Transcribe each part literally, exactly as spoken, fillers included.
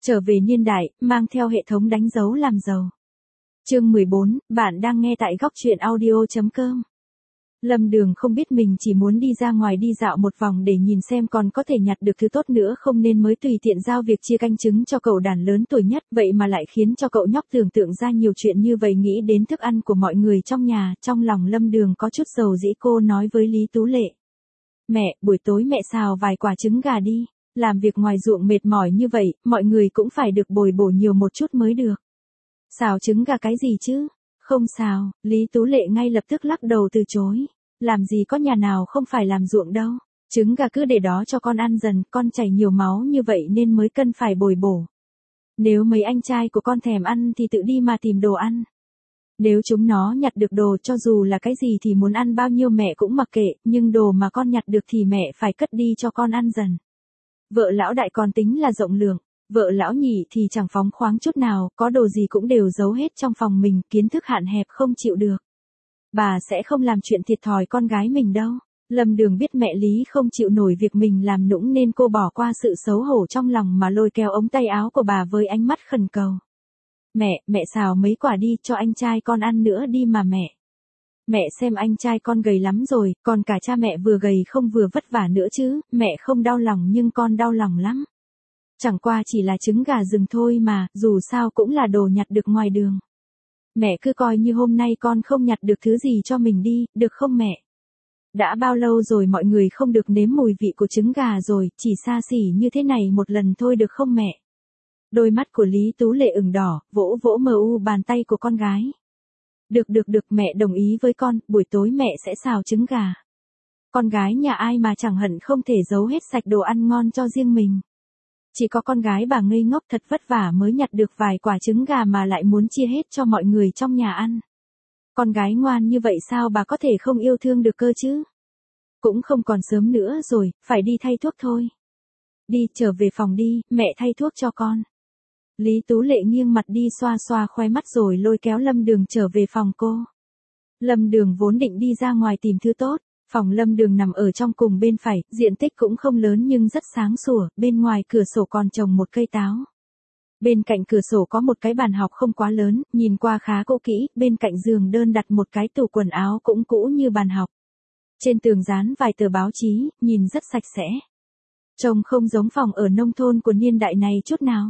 Trở về niên đại, mang theo hệ thống đánh dấu làm giàu. Chương mười bốn, bạn đang nghe tại góc truyện audio chấm com. Lâm Đường không biết mình chỉ muốn đi ra ngoài đi dạo một vòng để nhìn xem còn có thể nhặt được thứ tốt nữa không nên mới tùy tiện giao việc chia canh trứng cho cậu đàn lớn tuổi nhất, vậy mà lại khiến cho cậu nhóc tưởng tượng ra nhiều chuyện như vậy. Nghĩ đến thức ăn của mọi người trong nhà, trong lòng Lâm Đường có chút dầu dĩ. Cô nói với Lý Tú Lệ: "Mẹ, buổi tối mẹ xào vài quả trứng gà đi, làm việc ngoài ruộng mệt mỏi như vậy, mọi người cũng phải được bồi bổ nhiều một chút mới được." "Xào trứng gà cái gì chứ? Không xào." Lý Tú Lệ ngay lập tức lắc đầu từ chối. "Làm gì có nhà nào không phải làm ruộng đâu, trứng gà cứ để đó cho con ăn dần, con chảy nhiều máu như vậy nên mới cần phải bồi bổ. Nếu mấy anh trai của con thèm ăn thì tự đi mà tìm đồ ăn. Nếu chúng nó nhặt được đồ cho dù là cái gì thì muốn ăn bao nhiêu mẹ cũng mặc kệ, nhưng đồ mà con nhặt được thì mẹ phải cất đi cho con ăn dần." Vợ lão đại còn tính là rộng lượng, vợ lão nhị thì chẳng phóng khoáng chút nào, có đồ gì cũng đều giấu hết trong phòng mình, kiến thức hạn hẹp không chịu được. Bà sẽ không làm chuyện thiệt thòi con gái mình đâu. Lâm Đường biết mẹ Lý không chịu nổi việc mình làm nũng nên cô bỏ qua sự xấu hổ trong lòng mà lôi kéo ống tay áo của bà với ánh mắt khẩn cầu. "Mẹ, mẹ xào mấy quả đi cho anh trai con ăn nữa đi mà mẹ. Mẹ xem anh trai con gầy lắm rồi, còn cả cha mẹ vừa gầy không vừa vất vả nữa chứ." "Mẹ không đau lòng nhưng con đau lòng lắm. Chẳng qua chỉ là trứng gà rừng thôi mà, dù sao cũng là đồ nhặt được ngoài đường. Mẹ cứ coi như hôm nay con không nhặt được thứ gì cho mình đi, được không mẹ? Đã bao lâu rồi mọi người không được nếm mùi vị của trứng gà rồi, chỉ xa xỉ như thế này một lần thôi được không mẹ?" Đôi mắt của Lý Tú Lệ ửng đỏ, vỗ vỗ mờ u bàn tay của con gái. "Được được được, mẹ đồng ý với con, buổi tối mẹ sẽ xào trứng gà." Con gái nhà ai mà chẳng hận không thể giấu hết sạch đồ ăn ngon cho riêng mình. Chỉ có con gái bà ngây ngốc thật vất vả mới nhặt được vài quả trứng gà mà lại muốn chia hết cho mọi người trong nhà ăn. Con gái ngoan như vậy sao bà có thể không yêu thương được cơ chứ? "Cũng không còn sớm nữa rồi, phải đi thay thuốc thôi. Đi, trở về phòng đi, mẹ thay thuốc cho con." Lý Tú Lệ nghiêng mặt đi xoa xoa khóe mắt rồi lôi kéo Lâm Đường trở về phòng cô. Lâm Đường vốn định đi ra ngoài tìm thứ tốt. Phòng Lâm Đường nằm ở trong cùng bên phải, diện tích cũng không lớn nhưng rất sáng sủa, bên ngoài cửa sổ còn trồng một cây táo. Bên cạnh cửa sổ có một cái bàn học không quá lớn, nhìn qua khá cũ kỹ, bên cạnh giường đơn đặt một cái tủ quần áo cũng cũ như bàn học. Trên tường dán vài tờ báo chí, nhìn rất sạch sẽ. Trông không giống phòng ở nông thôn của niên đại này chút nào.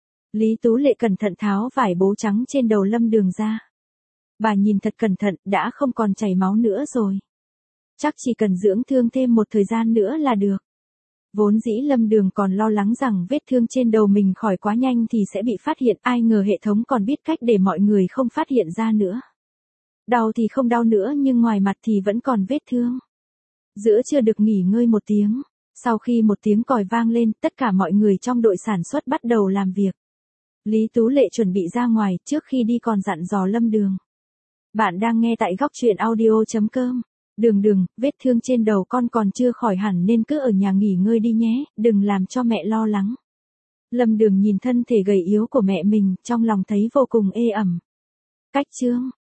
Lý Tú Lệ cẩn thận tháo vải bố trắng trên đầu Lâm Đường ra. Bà nhìn thật cẩn thận, đã không còn chảy máu nữa rồi. Chắc chỉ cần dưỡng thương thêm một thời gian nữa là được. Vốn dĩ Lâm Đường còn lo lắng rằng vết thương trên đầu mình khỏi quá nhanh thì sẽ bị phát hiện, ai ngờ hệ thống còn biết cách để mọi người không phát hiện ra nữa. Đau thì không đau nữa nhưng ngoài mặt thì vẫn còn vết thương. Giữa trưa được nghỉ ngơi một tiếng, sau khi một tiếng còi vang lên, tất cả mọi người trong đội sản xuất bắt đầu làm việc. Lý Tú Lệ chuẩn bị ra ngoài, trước khi đi còn dặn dò Lâm Đường. "Bạn đang nghe tại góc truyện audio chấm com. Đường Đường, vết thương trên đầu con còn chưa khỏi hẳn nên cứ ở nhà nghỉ ngơi đi nhé, đừng làm cho mẹ lo lắng." Lâm Đường nhìn thân thể gầy yếu của mẹ mình, trong lòng thấy vô cùng ê ẩm. Cách chương